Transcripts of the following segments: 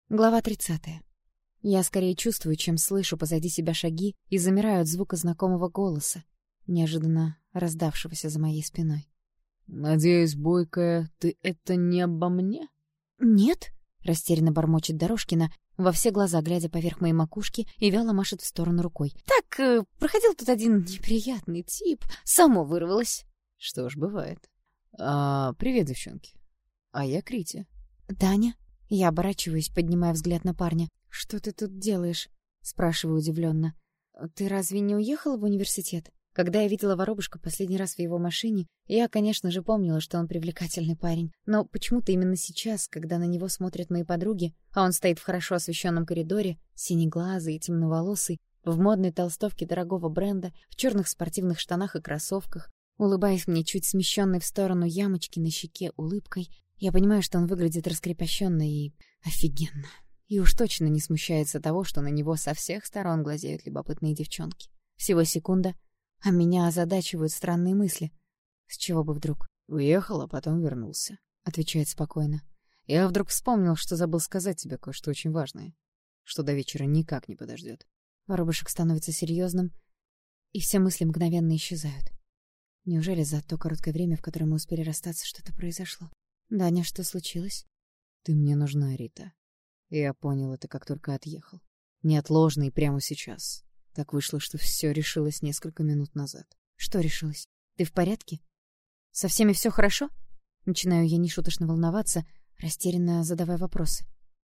Глава 30. Я скорее чувствую, чем слышу позади себя шаги и замираю от звука знакомого голоса, неожиданно раздавшегося за моей спиной. «Надеюсь, Бойкая, ты это не обо мне?» «Нет», — растерянно бормочет Дорожкина, во все глаза глядя поверх моей макушки и вяло машет в сторону рукой. «Так, проходил тут один неприятный тип, само вырвалось». «Что ж, бывает. Привет, девчонки. А я Критя». «Даня?» Я оборачиваюсь, поднимая взгляд на парня. «Что ты тут делаешь?» — спрашиваю удивленно. «Ты разве не уехала в университет?» Когда я видела воробушка последний раз в его машине, я, конечно же, помнила, что он привлекательный парень. Но почему-то именно сейчас, когда на него смотрят мои подруги, а он стоит в хорошо освещенном коридоре, синеглазый и темноволосый, в модной толстовке дорогого бренда, в черных спортивных штанах и кроссовках, улыбаясь мне чуть смещенной в сторону ямочки на щеке улыбкой, я понимаю, что он выглядит раскрепощенно и офигенно. И уж точно не смущается того, что на него со всех сторон глазеют любопытные девчонки. Всего секунда, а меня озадачивают странные мысли. С чего бы вдруг? «Уехал, а потом вернулся», — отвечает спокойно. «Я вдруг вспомнил, что забыл сказать тебе кое-что очень важное, что до вечера никак не подождет». Воробушек становится серьезным, и все мысли мгновенно исчезают. Неужели за то короткое время, в которое мы успели расстаться, что-то произошло? «Даня, что случилось?» «Ты мне нужна, Рита. Я понял это, как только отъехал. Неотложно и прямо сейчас. Так вышло, что все решилось несколько минут назад». «Что решилось? Ты в порядке? Со всеми все хорошо?» Начинаю я нешуточно волноваться, растерянно задавая вопросы.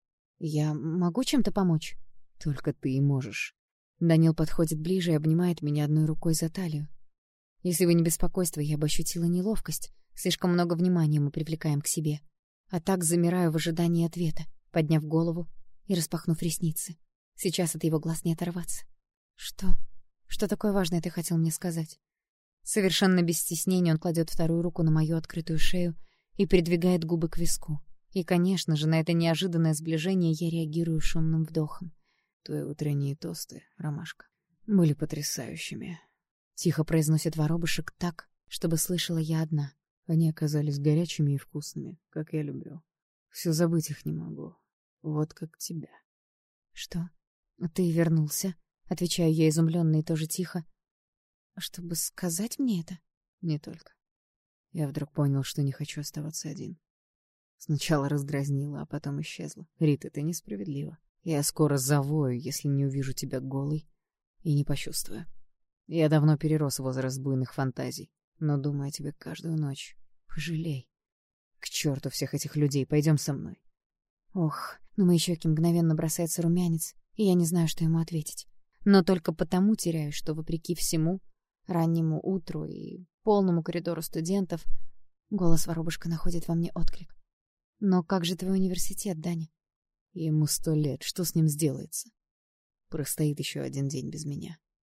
«Я могу чем-то помочь?» «Только ты и можешь». Данил подходит ближе и обнимает меня одной рукой за талию. Если бы не беспокойство, я бы ощутила неловкость. Слишком много внимания мы привлекаем к себе. А так замираю в ожидании ответа, подняв голову и распахнув ресницы. Сейчас от его глаз не оторваться. «Что? Что такое важное ты хотел мне сказать?» Совершенно без стеснения он кладет вторую руку на мою открытую шею и придвигает губы к виску. И, конечно же, на это неожиданное сближение я реагирую шумным вдохом. «Твои утренние тосты, Ромашка, были потрясающими», — тихо произносит воробушек так, чтобы слышала я одна. «Они оказались горячими и вкусными, как я люблю. Все забыть их не могу. Вот как тебя». «Что? Ты вернулся?» — отвечаю я изумленно и тоже тихо. «Чтобы сказать мне это?» «Не только. Я вдруг понял, что не хочу оставаться один. Сначала раздразнила, а потом исчезла. Рита, ты несправедлива. Я скоро завою, если не увижу тебя голой и не почувствую. Я давно перерос возраст буйных фантазий, но думаю о тебе каждую ночь. Пожалей. К черту всех этих людей, пойдем со мной». Ох, на мои щеки мгновенно бросается румянец, и я не знаю, что ему ответить. Но только потому теряюсь, что, вопреки всему, раннему утру и полному коридору студентов, голос воробушка находит во мне отклик. «Но как же твой университет, Даня?» «Ему 100 лет, что с ним сделается? Простоит еще один день без меня».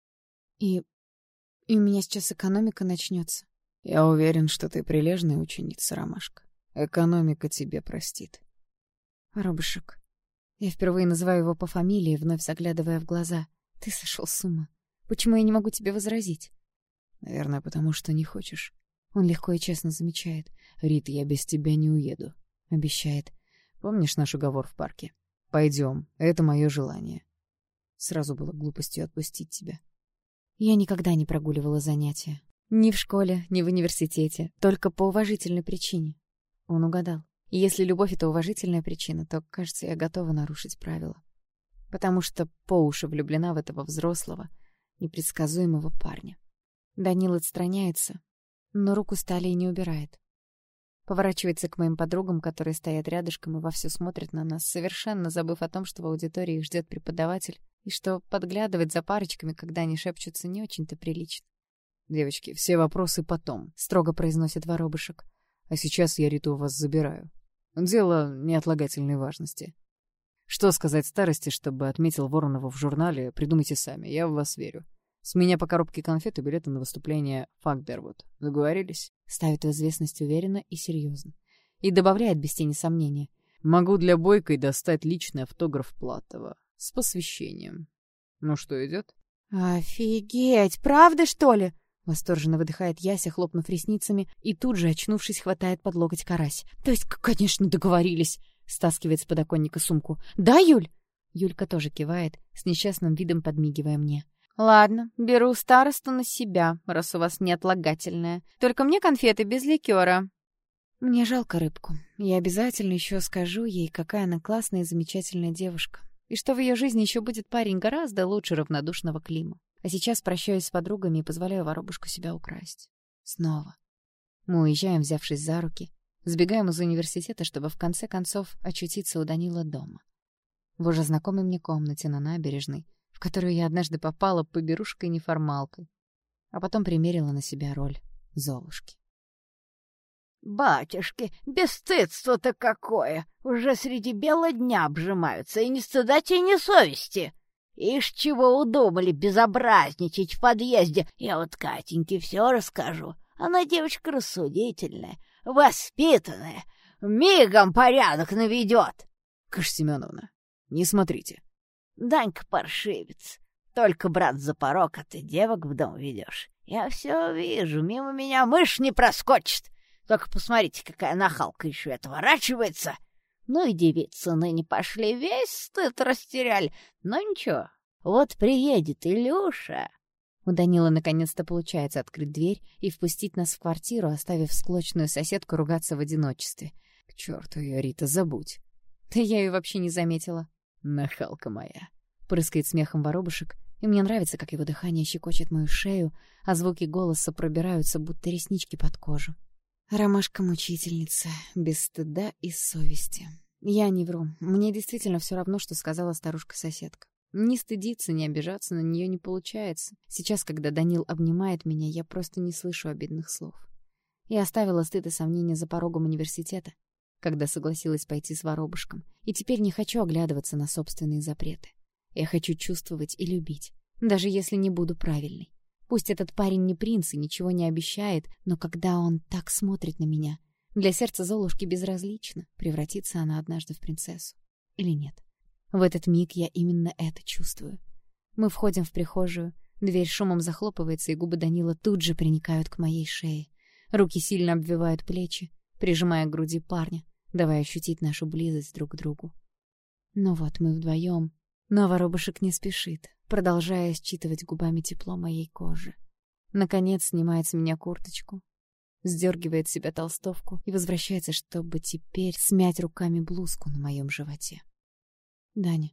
И у меня сейчас экономика начнется. «Я уверен, что ты прилежная ученица, Ромашка. Экономика тебе простит». «Воробушек». Я впервые называю его по фамилии, вновь заглядывая в глаза. «Ты сошел с ума. Почему я не могу тебе возразить?» «Наверное, потому что не хочешь». Он легко и честно замечает. «Рит, я без тебя не уеду», — обещает. «Помнишь наш уговор в парке? Пойдем, это мое желание». Сразу было глупостью отпустить тебя. Я никогда не прогуливала занятия. Ни в школе, ни в университете. Только по уважительной причине. Он угадал. И если любовь — это уважительная причина, то, кажется, я готова нарушить правила. Потому что по уши влюблена в этого взрослого, непредсказуемого парня. Данил отстраняется, но руку с талии не убирает. Поворачивается к моим подругам, которые стоят рядышком и вовсю смотрят на нас, совершенно забыв о том, что в аудитории их ждет преподаватель, и что подглядывать за парочками, когда они шепчутся, не очень-то прилично. «Девочки, все вопросы потом», — строго произносит воробушек. «А сейчас я Риту у вас забираю. Дело неотлагательной важности. Что сказать старости, чтобы отметил Воронова в журнале, придумайте сами, я в вас верю. С меня по коробке конфет и билеты на выступление Факдервуд. Договорились?» Ставит в известность уверенно и серьезно. И добавляет без тени сомнения. «Могу для Бойкой достать личный автограф Платова. С посвящением. Ну что, идет?» «Офигеть! Правда, что ли?» Восторженно выдыхает Яся, хлопнув ресницами, и тут же, очнувшись, хватает под локоть Карась. «То есть, конечно, договорились!» стаскивает с подоконника сумку. «Да, Юль?» Юлька тоже кивает, с несчастным видом подмигивая мне. «Ладно, беру старосту на себя, раз у вас неотлагательное. Только мне конфеты без ликера». Мне жалко рыбку. Я обязательно еще скажу ей, какая она классная и замечательная девушка. И что в ее жизни еще будет парень гораздо лучше равнодушного Клима. А сейчас прощаюсь с подругами и позволяю воробушку себя украсть. Снова. Мы уезжаем, взявшись за руки. Сбегаем из университета, чтобы в конце концов очутиться у Данила дома. В уже знакомой мне комнате на набережной, в которую я однажды попала поберушкой-неформалкой, а потом примерила на себя роль Золушки. «Батюшки, бесстыдство-то какое! Уже среди бела дня обжимаются, и ни стыда тебе, ни совести! Ишь, чего удумали безобразничать в подъезде! Я вот Катеньке все расскажу. Она девочка рассудительная, воспитанная, мигом порядок наведет!» Кыш Семеновна, не смотрите. «Данька паршивец. Только, брат, за порог, а ты девок в дом ведешь. Я все вижу, мимо меня мышь не проскочит. Только посмотрите, какая нахалка еще отворачивается. Ну и девицы ныне пошли, весь стыд растеряли. Но ничего, вот приедет Илюша». У Данила наконец-то получается открыть дверь и впустить нас в квартиру, оставив склочную соседку ругаться в одиночестве. К черту ее, Рита, забудь. Да я ее вообще не заметила. Нахалка моя. Прыскает смехом воробушек, и мне нравится, как его дыхание щекочет мою шею, а звуки голоса пробираются, будто реснички под кожу. Ромашка-мучительница, без стыда и совести. Я не вру, мне действительно все равно, что сказала старушка-соседка. Ни стыдиться, ни обижаться на нее не получается. Сейчас, когда Данил обнимает меня, я просто не слышу обидных слов. Я оставила стыд и сомнения за порогом университета, когда согласилась пойти с воробушком, и теперь не хочу оглядываться на собственные запреты. Я хочу чувствовать и любить, даже если не буду правильной. Пусть этот парень не принц и ничего не обещает, но когда он так смотрит на меня, для сердца Золушки безразлично, превратится она однажды в принцессу или нет. В этот миг я именно это чувствую. Мы входим в прихожую, дверь шумом захлопывается, и губы Данила тут же приникают к моей шее. Руки сильно обвивают плечи, прижимая к груди парня, давая ощутить нашу близость друг к другу. Ну вот, мы вдвоем, но воробушек не спешит, продолжая считывать губами тепло моей кожи. Наконец снимает с меня курточку, сдергивает с себя толстовку и возвращается, чтобы теперь смять руками блузку на моем животе. «Даня,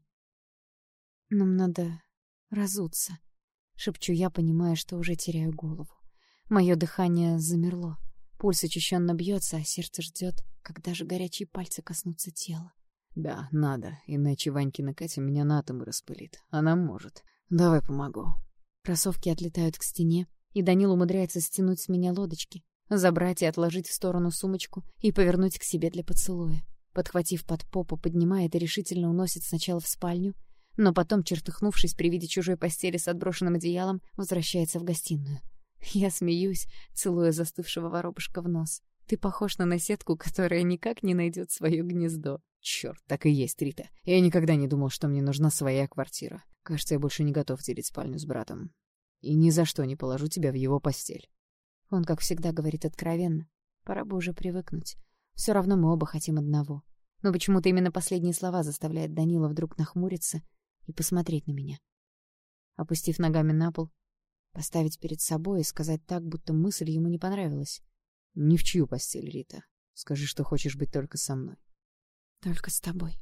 нам надо разуться», — шепчу я, понимая, что уже теряю голову. Мое дыхание замерло, пульс учащенно бьется, а сердце ждет, когда же горячие пальцы коснутся тела. «Да, надо, иначе Ванькина Катя меня на атомы распылит. Она может. Давай помогу». Кроссовки отлетают к стене, и Данил умудряется стянуть с меня лодочки, забрать и отложить в сторону сумочку и повернуть к себе для поцелуя. Подхватив под попу, поднимает и решительно уносит сначала в спальню, но потом, чертыхнувшись при виде чужой постели с отброшенным одеялом, возвращается в гостиную. Я смеюсь, целуя застывшего воробушка в нос. «Ты похож на наседку, которая никак не найдет свое гнездо». Черт, так и есть, Рита. Я никогда не думал, что мне нужна своя квартира. Кажется, я больше не готов делить спальню с братом. И ни за что не положу тебя в его постель. Он, как всегда, говорит откровенно. Пора бы уже привыкнуть. Все равно мы оба хотим одного. Но почему-то именно последние слова заставляют Данила вдруг нахмуриться и посмотреть на меня. Опустив ногами на пол, поставить перед собой и сказать так, будто мысль ему не понравилась. Ни в чью постель, Рита. Скажи, что хочешь быть только со мной. Только с тобой.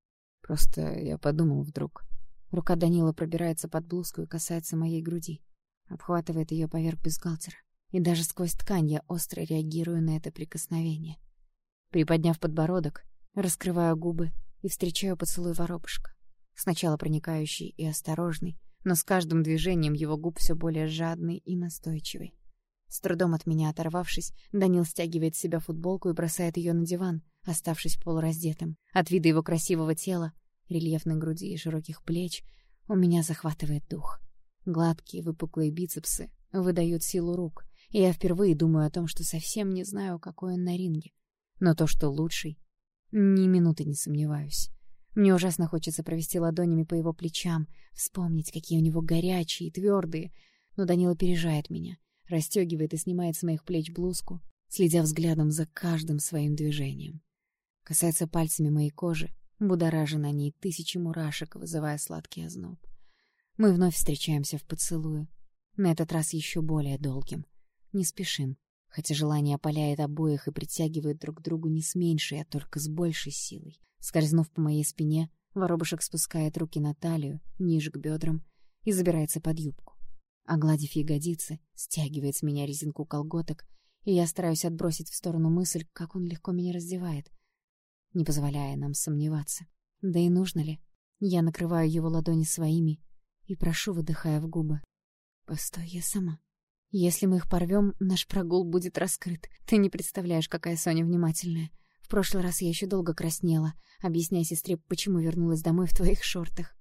Просто я подумал вдруг. Рука Данила пробирается под блузку и касается моей груди. Обхватывает ее поверх бюстгальтера. И даже сквозь ткань я остро реагирую на это прикосновение. Приподняв подбородок, раскрываю губы и встречаю поцелуй воробушка. Сначала проникающий и осторожный, но с каждым движением его губ все более жадный и настойчивый. С трудом от меня оторвавшись, Данил стягивает с себя футболку и бросает ее на диван, оставшись полураздетым. От вида его красивого тела, рельефной груди и широких плеч у меня захватывает дух. Гладкие выпуклые бицепсы выдают силу рук, и я впервые думаю о том, что совсем не знаю, какой он на ринге. Но то, что лучший, ни минуты не сомневаюсь. Мне ужасно хочется провести ладонями по его плечам, вспомнить, какие у него горячие и твердые, но Данил опережает меня, расстегивает и снимает с моих плеч блузку, следя взглядом за каждым своим движением. Касается пальцами моей кожи, будоража на ней тысячи мурашек, вызывая сладкий озноб. Мы вновь встречаемся в поцелуе. На этот раз еще более долгим. Не спешим, хотя желание опаляет обоих и притягивает друг к другу не с меньшей, а только с большей силой. Скользнув по моей спине, воробушек спускает руки на талию, ниже к бедрам, и забирается под юбку. Огладив ягодицы, стягивает с меня резинку колготок, и я стараюсь отбросить в сторону мысль, как он легко меня раздевает, не позволяя нам сомневаться. Да и нужно ли? Я накрываю его ладони своими и прошу, выдыхая в губы. «Постой, я сама. Если мы их порвем, наш прогул будет раскрыт. Ты не представляешь, какая Соня внимательная. В прошлый раз я еще долго краснела, объясняя сестре, почему вернулась домой в твоих шортах».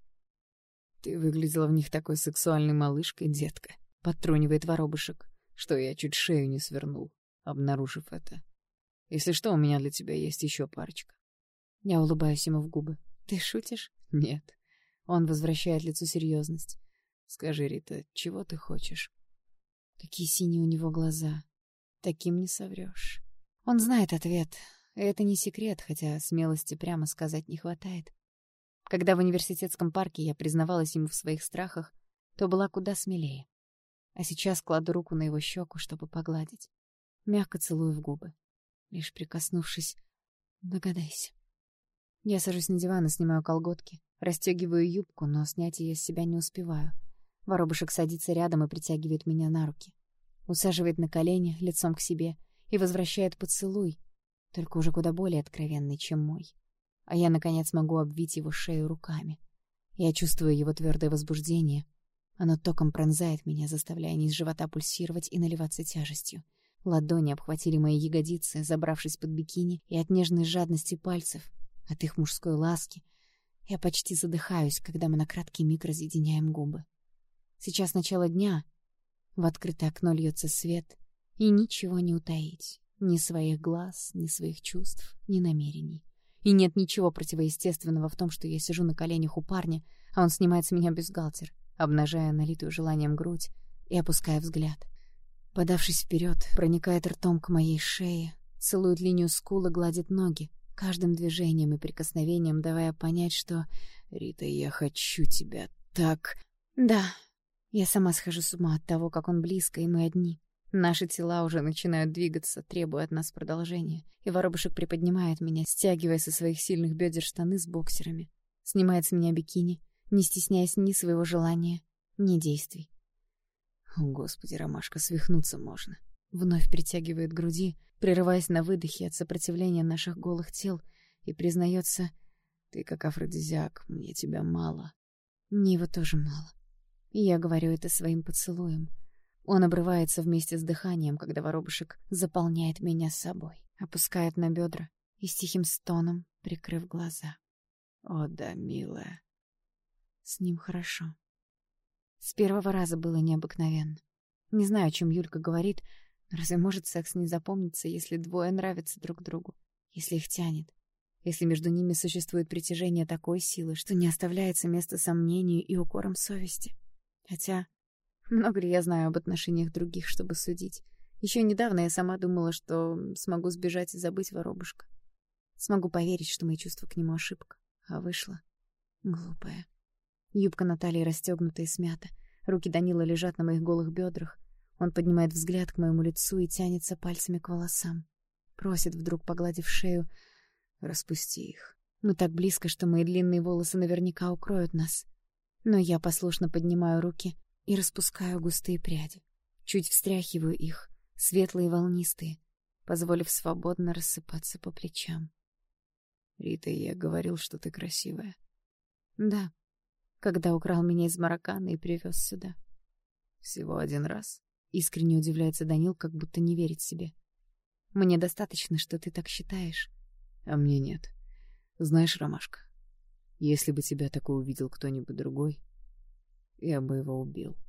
«Ты выглядела в них такой сексуальной малышкой, детка», — подтрунивает воробушек, что я чуть шею не свернул, обнаружив это. «Если что, у меня для тебя есть еще парочка». Я улыбаюсь ему в губы. «Ты шутишь?» «Нет». Он возвращает лицу серьезность. «Скажи, Рита, чего ты хочешь?» Какие синие у него глаза. Таким не соврёшь. Он знает ответ. И это не секрет, хотя смелости прямо сказать не хватает. Когда в университетском парке я признавалась ему в своих страхах, то была куда смелее. А сейчас кладу руку на его щеку, чтобы погладить. Мягко целую в губы. Лишь прикоснувшись, догадайся. Я сажусь на диван и снимаю колготки. Расстегиваю юбку, но снять ее с себя не успеваю. Воробушек садится рядом и притягивает меня на руки. Усаживает на колени, лицом к себе, и возвращает поцелуй, только уже куда более откровенный, чем мой. А я, наконец, могу обвить его шею руками. Я чувствую его твердое возбуждение. Оно током пронзает меня, заставляя низ живота пульсировать и наливаться тяжестью. Ладони обхватили мои ягодицы, забравшись под бикини, и от нежной жадности пальцев, от их мужской ласки, я почти задыхаюсь, когда мы на краткий миг разъединяем губы. Сейчас начало дня, в открытое окно льется свет, и ничего не утаить, ни своих глаз, ни своих чувств, ни намерений. И нет ничего противоестественного в том, что я сижу на коленях у парня, а он снимает с меня бюстгальтер, обнажая налитую желанием грудь и опуская взгляд. Подавшись вперед, проникает ртом к моей шее, целует линию скулы, гладит ноги, каждым движением и прикосновением давая понять, что «Рита, я хочу тебя так...» «Да». Я сама схожу с ума от того, как он близко, и мы одни. Наши тела уже начинают двигаться, требуя от нас продолжения, и воробушек приподнимает меня, стягивая со своих сильных бедер штаны с боксерами. Снимает с меня бикини, не стесняясь ни своего желания, ни действий. О, Господи, ромашка, свихнуться можно. Вновь притягивает к груди, прерываясь на выдохе от сопротивления наших голых тел, и признается: «Ты как афродизиак, мне тебя мало». Мне его тоже мало. И я говорю это своим поцелуем. Он обрывается вместе с дыханием, когда воробушек заполняет меня собой, опускает на бедра и с тихим стоном, прикрыв глаза. «О да, милая». С ним хорошо. С первого раза было необыкновенно. Не знаю, о чем Юлька говорит, но разве может секс не запомниться, если двое нравятся друг другу, если их тянет, если между ними существует притяжение такой силы, что не оставляется места сомнению и укорам совести? Хотя, много ли я знаю об отношениях других, чтобы судить? Еще недавно я сама думала, что смогу сбежать и забыть воробушка. Смогу поверить, что мои чувства к нему ошибка. А вышло глупая. Юбка Натальи расстегнута и смята. Руки Данила лежат на моих голых бедрах. Он поднимает взгляд к моему лицу и тянется пальцами к волосам. Просит, вдруг погладив шею: «Распусти их». Мы так близко, что мои длинные волосы наверняка укроют нас. Но я послушно поднимаю руки и распускаю густые пряди. Чуть встряхиваю их, светлые и волнистые, позволив свободно рассыпаться по плечам. «Рита, я говорил, что ты красивая». «Да, когда украл меня из Мароккана и привез сюда». «Всего один раз?» — искренне удивляется Данил, как будто не верит себе. «Мне достаточно, что ты так считаешь». «А мне нет. Знаешь, ромашка, если бы тебя такой увидел кто-нибудь другой, я бы его убил».